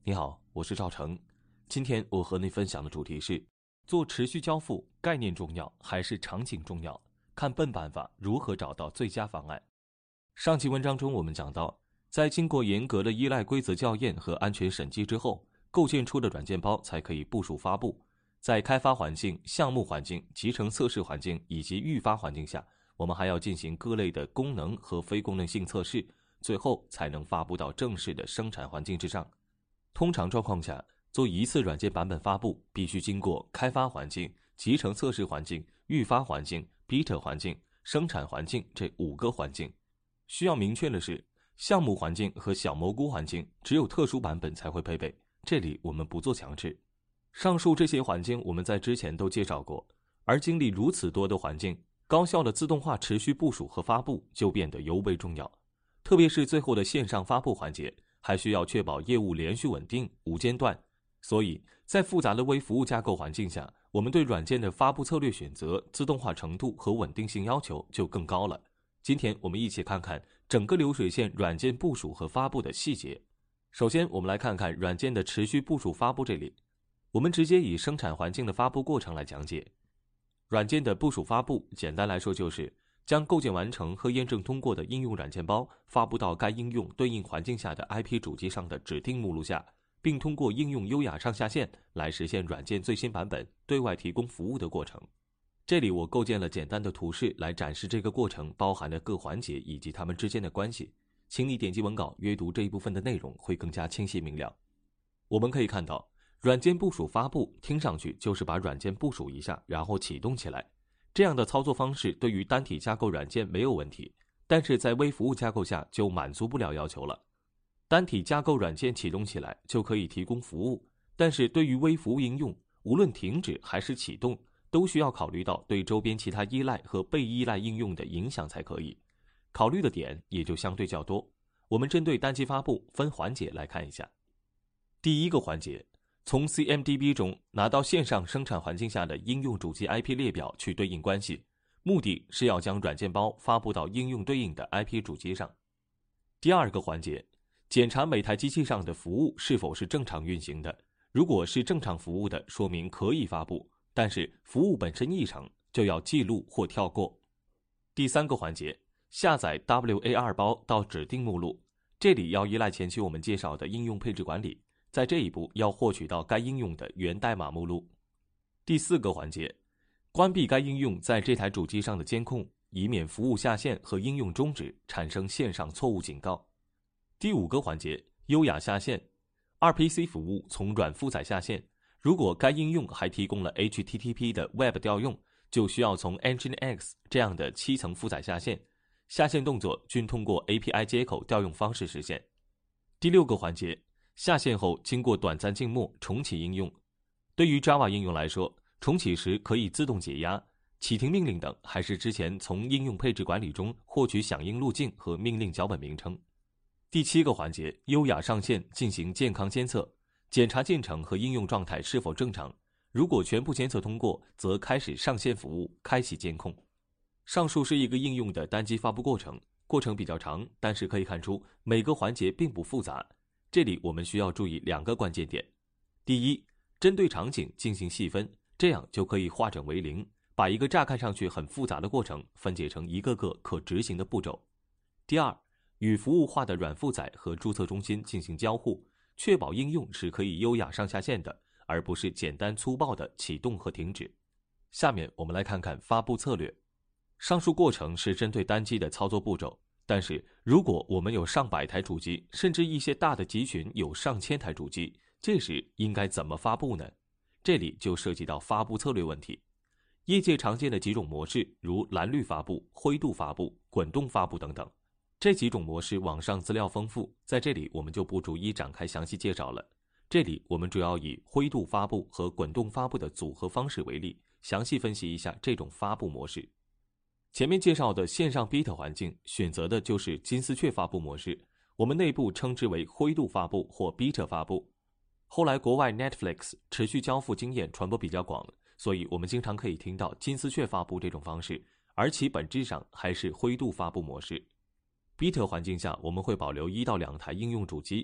你好，我是赵成。今天我和你分享的主题是：做持续交付，概念重要还是场景重要？看笨办法如何找到最佳方案。上期文章中我们讲到，在经过严格的依赖规则校验和安全审计之后，构建出的软件包才可以部署发布。在开发环境、项目环境、集成测试环境以及预发环境下，我们还要进行各类的功能和非功能性测试，最后才能发布到正式的生产环境之上。通常状况下，做一次软件版本发布必须经过开发环境、集成测试环境、预发环境、beta 环境、生产环境这5个环境。需要明确的是，项目环境和小蘑菇环境只有特殊版本才会配备，这里我们不做强制。上述这些环境我们在之前都介绍过，而经历如此多的环境，高效的自动化持续部署和发布就变得尤为重要。特别是最后的线上发布环节，还需要确保业务连续稳定、无间断。所以在复杂的微服务架构环境下，我们对软件的发布策略选择、自动化程度和稳定性要求就更高了。今天我们一起看看整个流水线软件部署和发布的细节。首先我们来看看软件的持续部署发布这里，我们直接以生产环境的发布过程来讲解。软件的部署发布简单来说就是将构建完成和验证通过的应用软件包发布到该应用对应环境下的 IP 主机上的指定目录下，并通过应用优雅上下线来实现软件最新版本对外提供服务的过程。这里我构建了简单的图示来展示这个过程包含的各环节以及它们之间的关系，请你点击文稿阅读这一部分的内容会更加清晰明了。我们可以看到，软件部署发布听上去就是把软件部署一下然后启动起来，这样的操作方式对于单体架构软件没有问题，但是在微服务架构下就满足不了要求了。单体架构软件启动起来就可以提供服务，但是对于微服务应用，无论停止还是启动，都需要考虑到对周边其他依赖和被依赖应用的影响才可以。考虑的点也就相对较多。我们针对单机发布分环节来看一下。第一个环节，从 CMDB 中拿到线上生产环境下的应用主机 IP 列表去对应关系，目的是要将软件包发布到应用对应的 IP 主机上。第二个环节，检查每台机器上的服务是否是正常运行的，如果是正常服务的，说明可以发布，但是服务本身异常，就要记录或跳过。第三个环节，下载 WAR 包到指定目录，这里要依赖前期我们介绍的应用配置管理，在这一步要获取到该应用的源代码目录。第四个环节，关闭该应用在这台主机上的监控，以免服务下线和应用终止产生线上错误警告。第五个环节，优雅下线。RPC 服务从软负载下线，如果该应用还提供了 HTTP 的 Web 调用，就需要从 Nginx 这样的7层负载下线，下线动作均通过 API 接口调用方式实现。第六个环节，下线后经过短暂静默重启应用。对于 Java 应用来说，重启时可以自动解压，启停命令等还是之前从应用配置管理中获取响应路径和命令脚本名称。第七个环节，优雅上线进行健康监测，检查进程和应用状态是否正常，如果全部监测通过，则开始上线服务，开启监控。上述是一个应用的单机发布过程，过程比较长，但是可以看出每个环节并不复杂。这里我们需要注意2个关键点。第一，针对场景进行细分，这样就可以化整为零，把一个乍看上去很复杂的过程分解成一个个可执行的步骤。第二，与服务化的软负载和注册中心进行交互，确保应用是可以优雅上下线的，而不是简单粗暴的启动和停止。下面我们来看看发布策略。上述过程是针对单机的操作步骤，但是如果我们有上百台主机，甚至一些大的集群有上千台主机，这时应该怎么发布呢？这里就涉及到发布策略问题。业界常见的几种模式，如蓝绿发布、灰度发布、滚动发布等等。这几种模式网上资料丰富，在这里我们就不逐一展开详细介绍了。这里我们主要以灰度发布和滚动发布的组合方式为例，详细分析一下这种发布模式。前面介绍的线上 beta 环境选择的就是金丝雀发布模式，我们内部称之为灰度发布或 beta 发布。后来国外 Netflix 持续交付经验传播比较广，所以我们经常可以听到金丝雀发布这种方式，而其本质上还是灰度发布模式。Beta 环境下，我们会保留1到2台应用主机，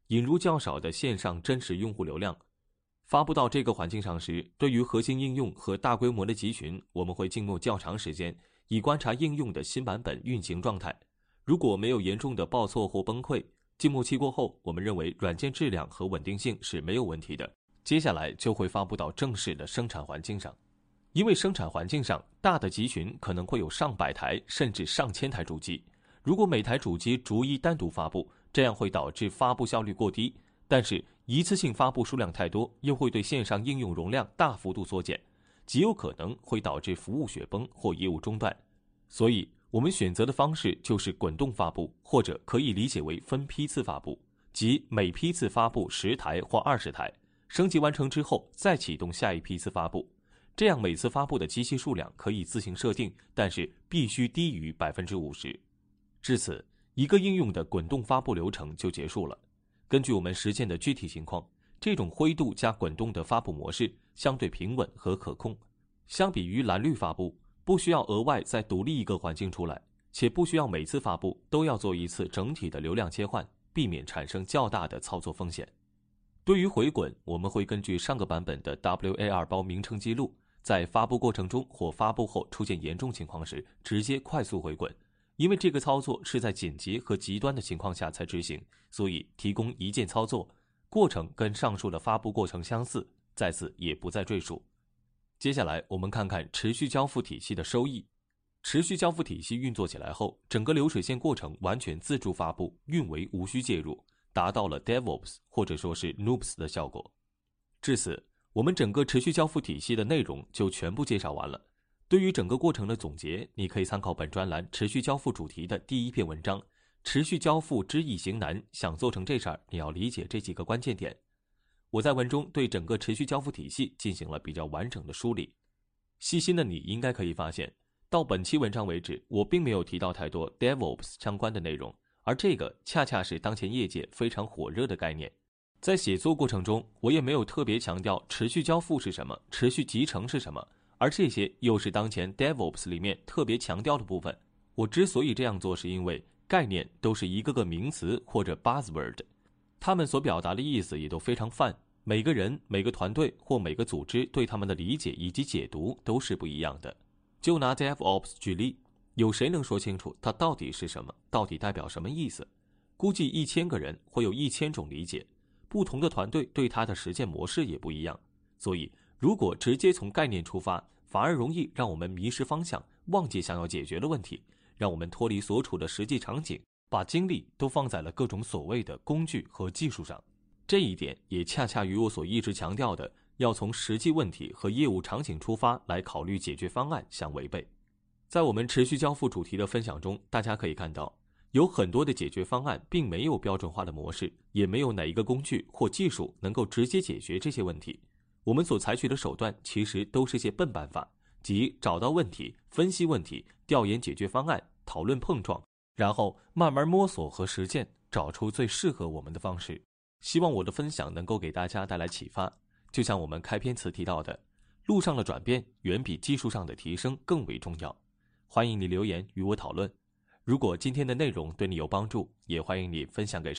引入较少的线上真实用户流量。发布到这个环境上时，对于核心应用和大规模的集群，我们会静默较长时间，以观察应用的新版本运行状态。如果没有严重的报错或崩溃，静默期过后，我们认为软件质量和稳定性是没有问题的。接下来就会发布到正式的生产环境上。因为生产环境上大的集群可能会有上百台甚至上千台主机，如果每台主机逐一单独发布，这样会导致发布效率过低，但是一次性发布数量太多，又会对线上应用容量大幅度缩减，极有可能会导致服务雪崩或业务中断。所以我们选择的方式就是滚动发布，或者可以理解为分批次发布，即每批次发布10台或20台，升级完成之后再启动下一批次发布。这样每次发布的机器数量可以自行设定，但是必须低于 50%。 至此，一个应用的滚动发布流程就结束了。根据我们实践的具体情况，这种灰度加滚动的发布模式相对平稳和可控。相比于蓝绿发布，不需要额外再独立一个环境出来，且不需要每次发布都要做一次整体的流量切换，避免产生较大的操作风险。对于回滚，我们会根据上个版本的 WAR 包名称记录，在发布过程中或发布后出现严重情况时，直接快速回滚。因为这个操作是在紧急和极端的情况下才执行，所以提供一键操作，过程跟上述的发布过程相似，在此也不再赘述。接下来我们看看持续交付体系的收益。持续交付体系运作起来后，整个流水线过程完全自助发布，运维无需介入，达到了 DevOps 或者说是 Noops 的效果。至此，我们整个持续交付体系的内容就全部介绍完了。对于整个过程的总结，你可以参考本专栏持续交付主题的第1篇文章，持续交付知易行难，想做成这事儿，你要理解这几个关键点。我在文中对整个持续交付体系进行了比较完整的梳理。细心的你应该可以发现，到本期文章为止，我并没有提到太多 DevOps 相关的内容，而这个恰恰是当前业界非常火热的概念。在写作过程中，我也没有特别强调持续交付是什么，持续集成是什么，而这些又是当前 DevOps 里面特别强调的部分。我之所以这样做，是因为概念都是一个个名词或者 buzzword， 他们所表达的意思也都非常泛，每个人、每个团队或每个组织对他们的理解以及解读都是不一样的。就拿 DevOps 举例，有谁能说清楚它到底是什么，到底代表什么意思？估计1000个人会有1000种理解，不同的团队对它的实践模式也不一样。所以如果直接从概念出发，反而容易让我们迷失方向，忘记想要解决的问题，让我们脱离所处的实际场景，把精力都放在了各种所谓的工具和技术上。这一点也恰恰与我所一直强调的要从实际问题和业务场景出发来考虑解决方案相违背。在我们持续交付主题的分享中，大家可以看到，有很多的解决方案并没有标准化的模式，也没有哪一个工具或技术能够直接解决这些问题。我们所采取的手段其实都是些笨办法，即找到问题、分析问题、调研解决方案、讨论碰撞，然后慢慢摸索和实践，找出最适合我们的方式。希望我的分享能够给大家带来启发。就像我们开篇词提到的，路上的转变远比技术上的提升更为重要。欢迎你留言与我讨论。如果今天的内容对你有帮助，也欢迎你分享给